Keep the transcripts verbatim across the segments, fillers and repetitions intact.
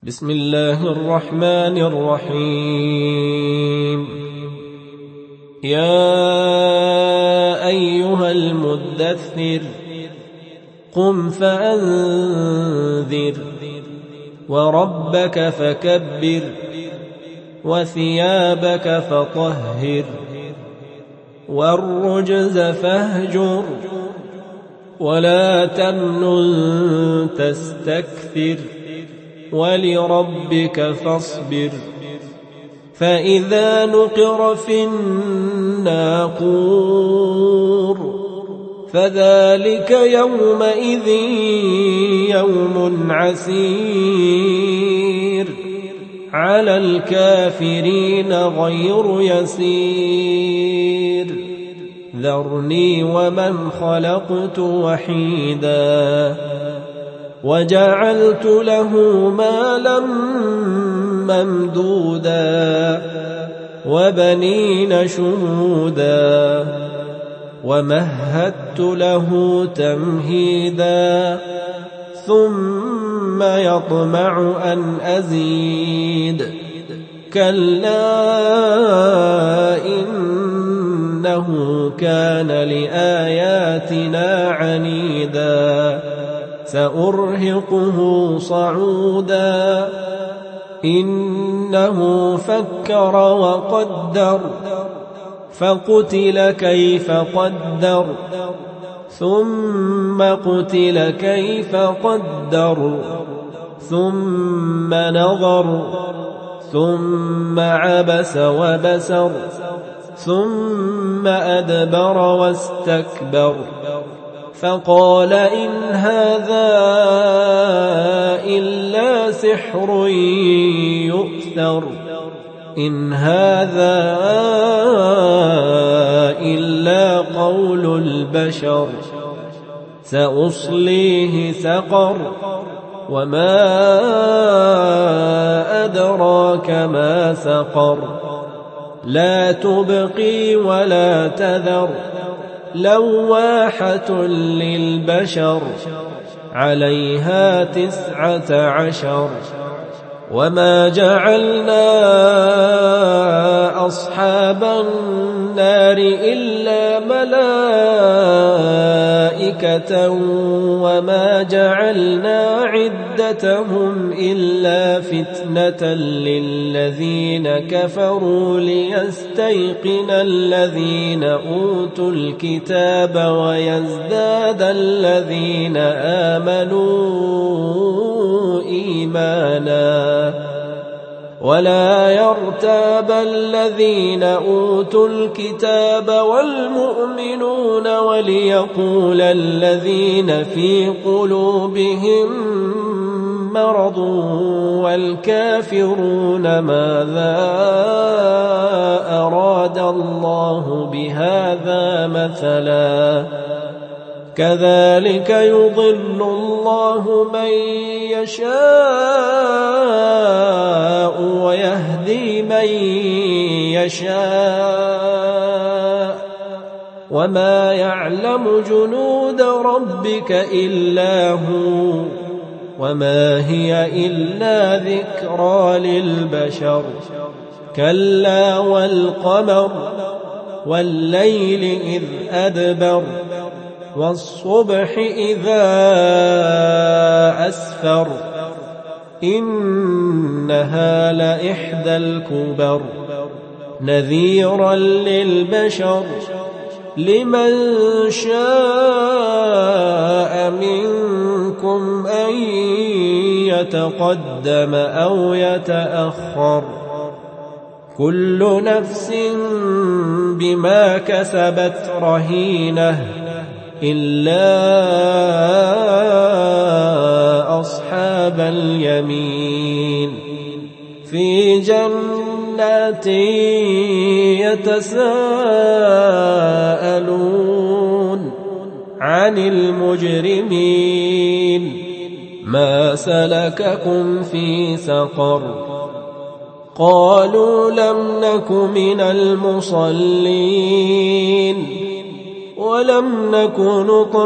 بسم الله الرحمن الرحيم. يا أيها المدثر قم فأنذر وربك فكبر وثيابك فطهر والرجز فاهجر ولا تمنن تستكثر ولربك فاصبر. فإذا نقر في الناقور فذلك يومئذ يوم عسير على الكافرين غير يسير. ذرني ومن خلقت وحيدا وجعلت له مالا ممدودا وبنين شهودا ومهدت له تمهيدا ثم يطمع أن أزيد. كلا إنه كان لآياتنا عنيدا سأرهقه صعودا. إنه فكر وقدر فقتل كيف قدر ثم قتل كيف قدر ثم نظر ثم عبس وبسر ثم أدبر واستكبر فقال إن هذا إلا سحر يؤثر إن هذا إلا قول البشر سأصليه سقر وما أدراك ما سقر لا تبقي ولا تذر لواحة للبشر عليها تسعة عشر. وما جعلنا أصحاب النار إلا ملائكة وما جعلنا عدتهم إلا فتنة للذين كفروا ليستيقن الذين أوتوا الكتاب ويزداد الذين آمنوا إيمانا ولا يرتاب الذين أوتوا الكتاب والمؤمنون وليقول الذين في قلوبهم مرض والكافرون ماذا أراد الله بهذا مثلا كذلك يضل الله من يشاء ويهدي من يشاء وما يعلم جنود ربك إلا هو وما هي إلا ذكرى للبشر. كلا والقمر والليل إذ أدبر والصبح إذا أسفر إنها لإحدى الكبر نذيرا للبشر لمن شاء منكم أن يتقدم أو يتأخر. كل نفس بما كسبت رهينة إلا أصحاب اليمين في جنات يتساءلون عن المجرمين ما سلككم في سقر قالوا لم نك من المصلين ولم نك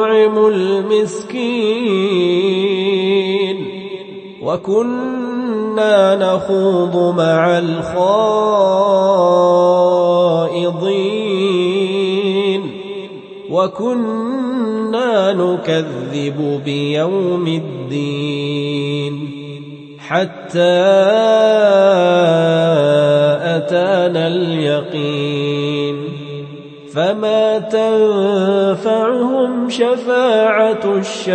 نطعم المسكين وكنا كنا نخوض مع الخائضين وكنا نكذب بيوم الدين حتى أتانا اليقين فما تنفعهم شفاعة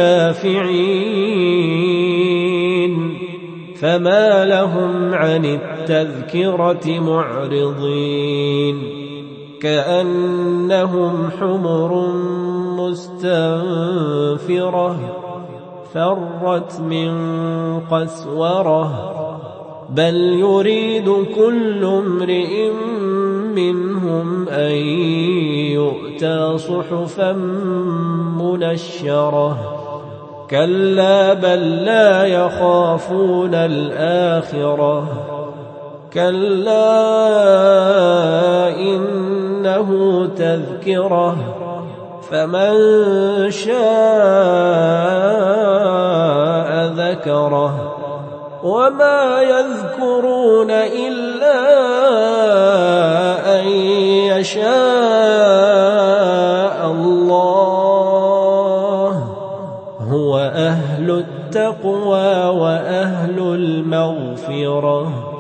الشافعين فما لهم عن التذكرة معرضين كأنهم حمر مستنفرة فرت من قسورة بل يريد كل امرئ منهم أن يؤتى صحفا منشرة كلا بل لا يخافون الآخرة كلا إنه تذكرة فمن شاء ذكره وما يذكرون إلا أن يشاء الله هو أهل التقوى وأهل المغفرة